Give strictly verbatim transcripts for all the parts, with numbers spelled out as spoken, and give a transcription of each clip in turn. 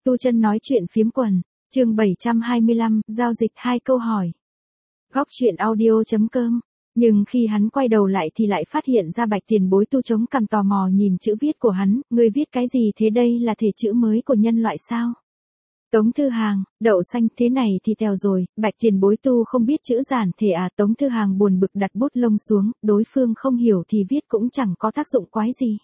Tu Chân nói chuyện phiếm quần, chương bảy trăm hai mươi lăm, giao dịch hai câu hỏi. Góc truyện audio chấm com. Nhưng khi hắn quay đầu lại thì lại phát hiện ra Bạch Tiền Bối Tu chống cằm tò mò nhìn chữ viết của hắn, ngươi viết cái gì thế, đây là thể chữ mới của nhân loại sao? Tống Thư Hàng, đậu xanh, thế này thì tèo rồi, Bạch Tiền Bối Tu không biết chữ giản thể à? Tống Thư Hàng buồn bực đặt bút lông xuống, đối phương không hiểu thì viết cũng chẳng có tác dụng quái gì.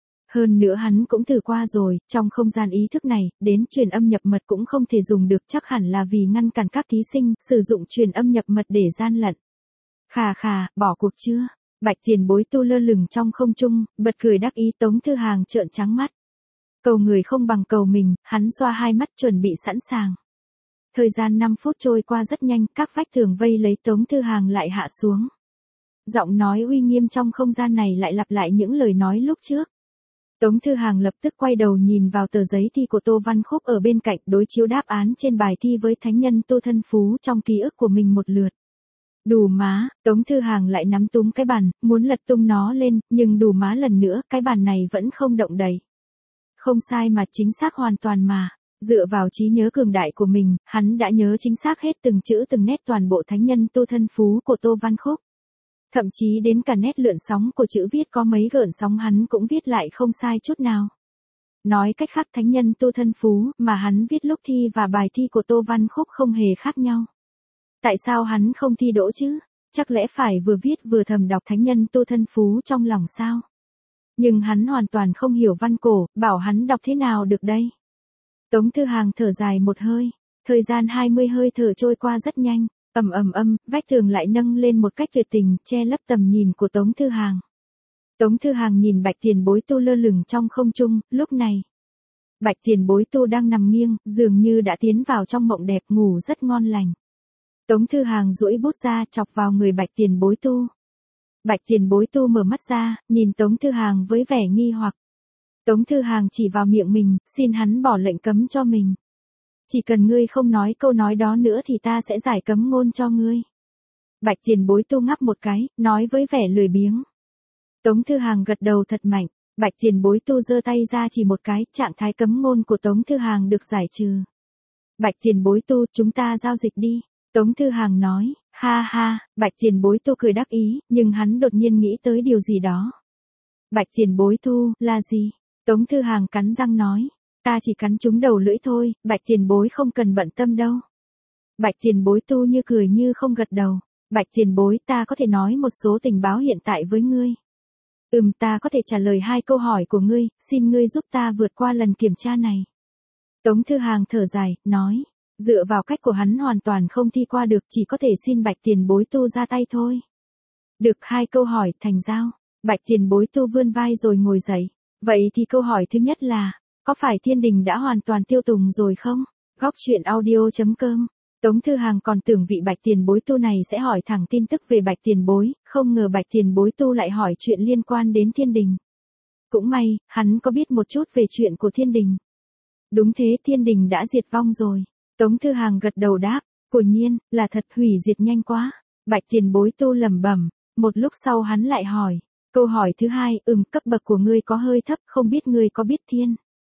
Hơn nữa hắn cũng thử qua rồi, trong không gian ý thức này, đến truyền âm nhập mật cũng không thể dùng được, chắc hẳn là vì ngăn cản các thí sinh sử dụng truyền âm nhập mật để gian lận. Khà khà, bỏ cuộc chưa? Bạch Tiền Bối Tu lơ lửng trong không trung, bật cười đắc ý. Tống Thư Hàng trợn trắng mắt. Cầu người không bằng cầu mình, hắn xoa hai mắt chuẩn bị sẵn sàng. Thời gian năm phút trôi qua rất nhanh, các vách tường vây lấy Tống Thư Hàng lại hạ xuống. Giọng nói uy nghiêm trong không gian này lại lặp lại những lời nói lúc trước. Tống Thư Hàng lập tức quay đầu nhìn vào tờ giấy thi của Tô Văn Khúc ở bên cạnh, đối chiếu đáp án trên bài thi với thánh nhân Tô Thân Phú trong ký ức của mình một lượt. Đủ má, Tống Thư Hàng lại nắm túm cái bàn, muốn lật tung nó lên, nhưng đủ má lần nữa, cái bàn này vẫn không động đậy. Không sai mà, chính xác hoàn toàn mà. Dựa vào trí nhớ cường đại của mình, hắn đã nhớ chính xác hết từng chữ từng nét toàn bộ thánh nhân Tô Thân Phú của Tô Văn Khúc. Thậm chí đến cả nét lượn sóng của chữ viết có mấy gợn sóng hắn cũng viết lại không sai chút nào. Nói cách khác, thánh nhân Tô Thân Phú mà hắn viết lúc thi và bài thi của Tô Văn Khúc không hề khác nhau. Tại sao hắn không thi đỗ chứ? Chắc lẽ phải vừa viết vừa thầm đọc thánh nhân Tô Thân Phú trong lòng sao? Nhưng hắn hoàn toàn không hiểu văn cổ, bảo hắn đọc thế nào được đây? Tống Thư Hàng thở dài một hơi, thời gian hai mươi hơi thở trôi qua rất nhanh. Ầm ầm ầm, vách tường lại nâng lên một cách tuyệt tình, che lấp tầm nhìn của Tống Thư Hàng. Tống Thư Hàng nhìn Bạch Tiền Bối Tu lơ lửng trong không trung, lúc này. Bạch Tiền Bối Tu đang nằm nghiêng, dường như đã tiến vào trong mộng đẹp, ngủ rất ngon lành. Tống Thư Hàng duỗi bút ra, chọc vào người Bạch Tiền Bối Tu. Bạch Tiền Bối Tu mở mắt ra, nhìn Tống Thư Hàng với vẻ nghi hoặc. Tống Thư Hàng chỉ vào miệng mình, xin hắn bỏ lệnh cấm cho mình. Chỉ cần ngươi không nói câu nói đó nữa thì ta sẽ giải cấm ngôn cho ngươi. Bạch Tiền Bối Tu ngáp một cái, nói với vẻ lười biếng. Tống Thư Hàng gật đầu thật mạnh. Bạch Tiền Bối Tu giơ tay ra chỉ một cái, trạng thái cấm ngôn của Tống Thư Hàng được giải trừ. Bạch Tiền Bối Tu, chúng ta giao dịch đi. Tống Thư Hàng nói, ha ha. Bạch Tiền Bối Tu cười đắc ý, nhưng hắn đột nhiên nghĩ tới điều gì đó. Bạch Tiền Bối Tu, là gì? Tống Thư Hàng cắn răng nói. Ta chỉ cắn trúng đầu lưỡi thôi, Bạch Tiền Bối không cần bận tâm đâu. Bạch Tiền Bối Tu như cười như không gật đầu. Bạch Tiền Bối, ta có thể nói một số tình báo hiện tại với ngươi. Ừm, ta có thể trả lời hai câu hỏi của ngươi, xin ngươi giúp ta vượt qua lần kiểm tra này. Tống Thư Hàng thở dài, nói. Dựa vào cách của hắn hoàn toàn không thi qua được, chỉ có thể xin Bạch Tiền Bối Tu ra tay thôi. Được, hai câu hỏi, thành giao. Bạch Tiền Bối Tu vươn vai rồi ngồi dậy. Vậy thì câu hỏi thứ nhất là, có phải thiên đình đã hoàn toàn tiêu tùng rồi không? Góc truyện audio chấm com. Tống Thư Hàng còn tưởng vị Bạch Tiền Bối Tu này sẽ hỏi thẳng tin tức về Bạch Tiền Bối, không ngờ Bạch Tiền Bối Tu lại hỏi chuyện liên quan đến thiên đình. Cũng may, hắn có biết một chút về chuyện của thiên đình. Đúng thế, thiên đình đã diệt vong rồi. Tống Thư Hàng gật đầu đáp, quả nhiên, là thật, hủy diệt nhanh quá. Bạch Tiền Bối Tu lẩm bẩm, một lúc sau hắn lại hỏi. Câu hỏi thứ hai, ừm, cấp bậc của ngươi có hơi thấp, không biết ngươi có biết thiên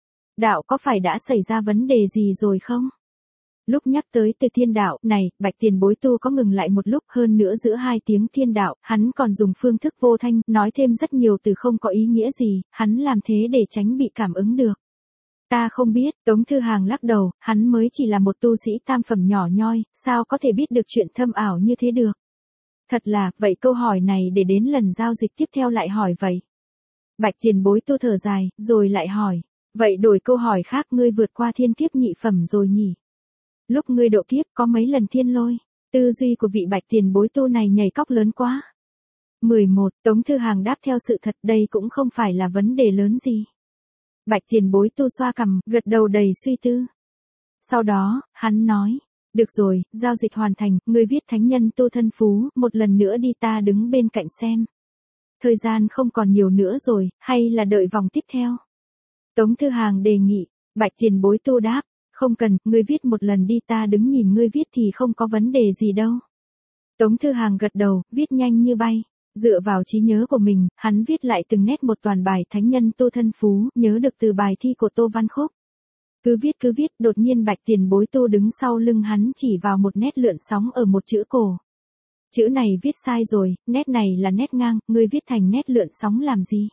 đạo có phải đã xảy ra vấn đề gì rồi không? Lúc nhắc tới từ thiên đạo này, Bạch Tiền Bối Tu có ngừng lại một lúc, hơn nữa giữa hai tiếng thiên đạo, hắn còn dùng phương thức vô thanh, nói thêm rất nhiều từ không có ý nghĩa gì, hắn làm thế để tránh bị cảm ứng được. Ta không biết, Tống Thư Hàng lắc đầu, hắn mới chỉ là một tu sĩ tam phẩm nhỏ nhoi, sao có thể biết được chuyện thâm ảo như thế được? Thật là, vậy câu hỏi này để đến lần giao dịch tiếp theo lại hỏi vậy. Bạch Tiền Bối Tu thở dài, rồi lại hỏi. Vậy đổi câu hỏi khác, ngươi vượt qua thiên kiếp nhị phẩm rồi nhỉ? Lúc ngươi độ kiếp có mấy lần thiên lôi? Tư duy của vị Bạch Tiền Bối Tu này nhảy cóc lớn quá. mười một, Tống Thư Hàng đáp theo sự thật, đây cũng không phải là vấn đề lớn gì. Bạch Tiền Bối Tu xoa cằm, gật đầu đầy suy tư. Sau đó, hắn nói. Được rồi, giao dịch hoàn thành, ngươi viết thánh nhân Tô Thân Phú, một lần nữa đi, ta đứng bên cạnh xem. Thời gian không còn nhiều nữa rồi, hay là đợi vòng tiếp theo? Tống Thư Hàng đề nghị. Bạch Tiền Bối Tu đáp, không cần, ngươi viết một lần đi, ta đứng nhìn ngươi viết thì không có vấn đề gì đâu. Tống Thư Hàng gật đầu, viết nhanh như bay. Dựa vào trí nhớ của mình, hắn viết lại từng nét một toàn bài thánh nhân Tô Thân Phú, nhớ được từ bài thi của Tô Văn Khúc. Cứ viết cứ viết, đột nhiên Bạch Tiền Bối Tu đứng sau lưng hắn chỉ vào một nét lượn sóng ở một chữ cổ. Chữ này viết sai rồi, nét này là nét ngang, ngươi viết thành nét lượn sóng làm gì?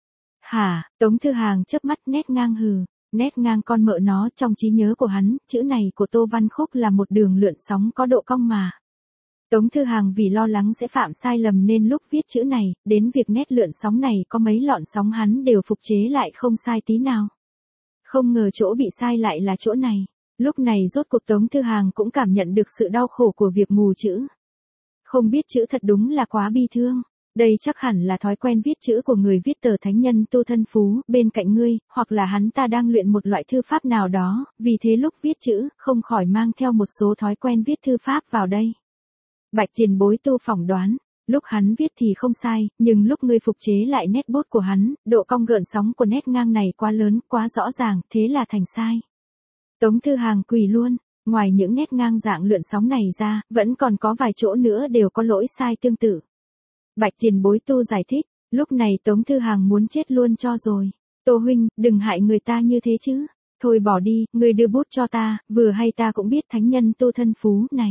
Hả, Tống Thư Hàng chớp mắt, nét ngang hừ, nét ngang con mợ nó, trong trí nhớ của hắn, chữ này của Tô Văn Khúc là một đường lượn sóng có độ cong mà. Tống Thư Hàng vì lo lắng sẽ phạm sai lầm nên lúc viết chữ này, đến việc nét lượn sóng này có mấy lọn sóng hắn đều phục chế lại không sai tí nào. Không ngờ chỗ bị sai lại là chỗ này. Lúc này rốt cuộc Tống Thư Hàng cũng cảm nhận được sự đau khổ của việc mù chữ. Không biết chữ thật đúng là quá bi thương. Đây chắc hẳn là thói quen viết chữ của người viết tờ thánh nhân Tu Thân Phú bên cạnh ngươi, hoặc là hắn ta đang luyện một loại thư pháp nào đó, vì thế lúc viết chữ, không khỏi mang theo một số thói quen viết thư pháp vào đây. Bạch Tiền Bối Tu phỏng đoán, lúc hắn viết thì không sai, nhưng lúc ngươi phục chế lại nét bút của hắn, độ cong gợn sóng của nét ngang này quá lớn, quá rõ ràng, thế là thành sai. Tống Thư Hàng quỳ luôn, ngoài những nét ngang dạng lượn sóng này ra, vẫn còn có vài chỗ nữa đều có lỗi sai tương tự. Bạch Tiền Bối Tu giải thích, lúc này Tống Thư Hàng muốn chết luôn cho rồi. Tô huynh, đừng hại người ta như thế chứ. Thôi bỏ đi, ngươi đưa bút cho ta, vừa hay ta cũng biết thánh nhân Tu Thân Phú này.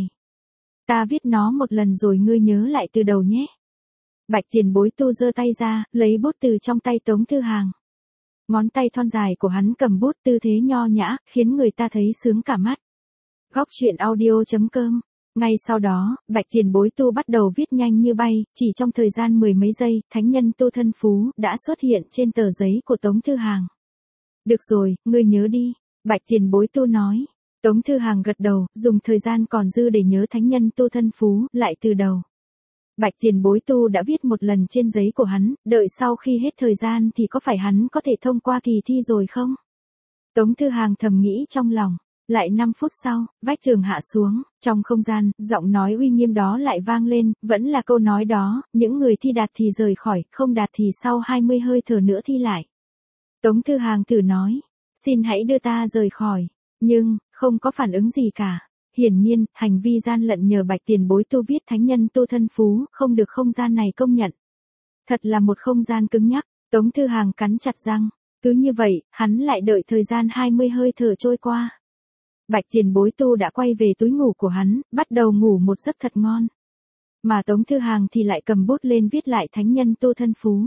Ta viết nó một lần rồi ngươi nhớ lại từ đầu nhé. Bạch Tiền Bối Tu giơ tay ra, lấy bút từ trong tay Tống Thư Hàng. Ngón tay thon dài của hắn cầm bút tư thế nho nhã, khiến người ta thấy sướng cả mắt. Góc truyện audio chấm com. Ngay sau đó, Bạch Tiền Bối Tu bắt đầu viết nhanh như bay, chỉ trong thời gian mười mấy giây, thánh nhân Tu Thân Phú đã xuất hiện trên tờ giấy của Tống Thư Hàng. Được rồi, ngươi nhớ đi, Bạch Tiền Bối Tu nói. Tống Thư Hàng gật đầu, dùng thời gian còn dư để nhớ thánh nhân Tu Thân Phú, lại từ đầu. Bạch Tiền Bối Tu đã viết một lần trên giấy của hắn, đợi sau khi hết thời gian thì có phải hắn có thể thông qua kỳ thi rồi không? Tống Thư Hàng thầm nghĩ trong lòng. Lại năm phút sau, vách tường hạ xuống, trong không gian, giọng nói uy nghiêm đó lại vang lên, vẫn là câu nói đó, những người thi đạt thì rời khỏi, không đạt thì sau hai mươi hơi thở nữa thi lại. Tống Thư Hàng thử nói, xin hãy đưa ta rời khỏi, nhưng, không có phản ứng gì cả. Hiển nhiên, hành vi gian lận nhờ Bạch Tiền Bối Tu viết thánh nhân Tu Thân Phú, không được không gian này công nhận. Thật là một không gian cứng nhắc, Tống Thư Hàng cắn chặt răng, cứ như vậy, hắn lại đợi thời gian hai mươi hơi thở trôi qua. Bạch Tiền Bối Tu đã quay về túi ngủ của hắn, bắt đầu ngủ một giấc thật ngon. Mà Tống Thư Hàng thì lại cầm bút lên viết lại thánh nhân Tu Thân Phú.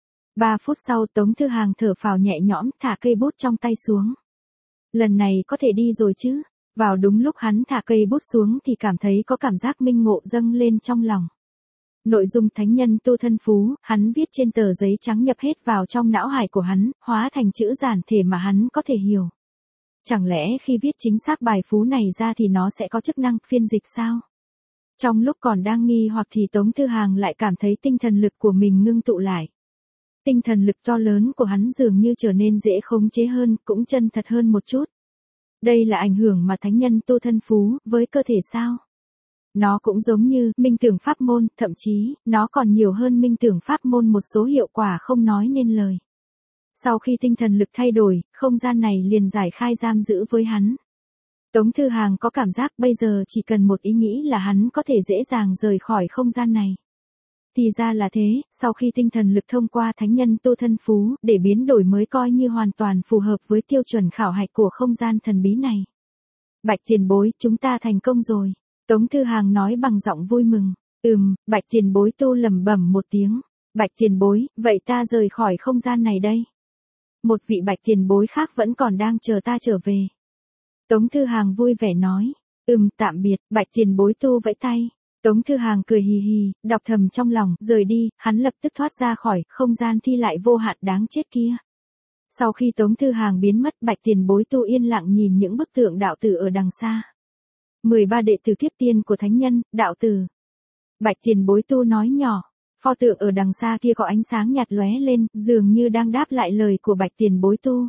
Ba phút sau Tống Thư Hàng thở phào nhẹ nhõm, thả cây bút trong tay xuống. Lần này có thể đi rồi chứ. Vào đúng lúc hắn thả cây bút xuống thì cảm thấy có cảm giác minh ngộ dâng lên trong lòng. Nội dung thánh nhân Tu Thân Phú, hắn viết trên tờ giấy trắng nhập hết vào trong não hải của hắn, hóa thành chữ giản thể mà hắn có thể hiểu. Chẳng lẽ khi viết chính xác bài phú này ra thì nó sẽ có chức năng phiên dịch sao? Trong lúc còn đang nghi hoặc thì Tống Thư Hàng lại cảm thấy tinh thần lực của mình ngưng tụ lại. Tinh thần lực to lớn của hắn dường như trở nên dễ khống chế hơn, cũng chân thật hơn một chút. Đây là ảnh hưởng mà thánh nhân Tu Thân Phú với cơ thể sao? Nó cũng giống như minh tưởng pháp môn, thậm chí, nó còn nhiều hơn minh tưởng pháp môn một số hiệu quả không nói nên lời. Sau khi tinh thần lực thay đổi, không gian này liền giải khai giam giữ với hắn. Tống Thư Hàng có cảm giác bây giờ chỉ cần một ý nghĩ là hắn có thể dễ dàng rời khỏi không gian này. Thì ra là thế, sau khi tinh thần lực thông qua thánh nhân Tu Thân Phú, để biến đổi mới coi như hoàn toàn phù hợp với tiêu chuẩn khảo hạch của không gian thần bí này. Bạch Tiền Bối, chúng ta thành công rồi. Tống Thư Hàng nói bằng giọng vui mừng. Ừm, Bạch Tiền Bối Tu lẩm bẩm một tiếng. Bạch Tiền Bối, vậy ta rời khỏi không gian này đây. Một vị Bạch Tiền Bối khác vẫn còn đang chờ ta trở về. Tống Thư Hàng vui vẻ nói. Ừm, tạm biệt, Bạch Tiền Bối Tu vẫy tay. Tống Thư Hàng cười hì hì, đọc thầm trong lòng, rời đi, hắn lập tức thoát ra khỏi không gian thi lại vô hạn đáng chết kia. Sau khi Tống Thư Hàng biến mất, Bạch Tiền Bối Tu yên lặng nhìn những bức tượng đạo tử ở đằng xa. mười ba đệ tử kiếp tiên của thánh nhân, đạo tử. Bạch Tiền Bối Tu nói nhỏ, pho tượng ở đằng xa kia có ánh sáng nhạt lóe lên, dường như đang đáp lại lời của Bạch Tiền Bối Tu.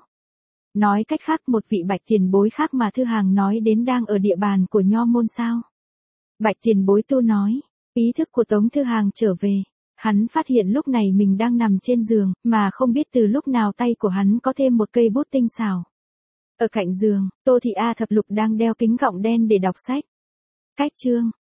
Nói cách khác, một vị Bạch Tiền Bối khác mà Thư Hàng nói đến đang ở địa bàn của Nho môn sao? Bạch Tiền Bối Tu nói, ý thức của Tống Thư Hàng trở về. Hắn phát hiện lúc này mình đang nằm trên giường, mà không biết từ lúc nào tay của hắn có thêm một cây bút tinh xảo. Ở cạnh giường, Tô Thị A Thập Lục đang đeo kính gọng đen để đọc sách. Cách chương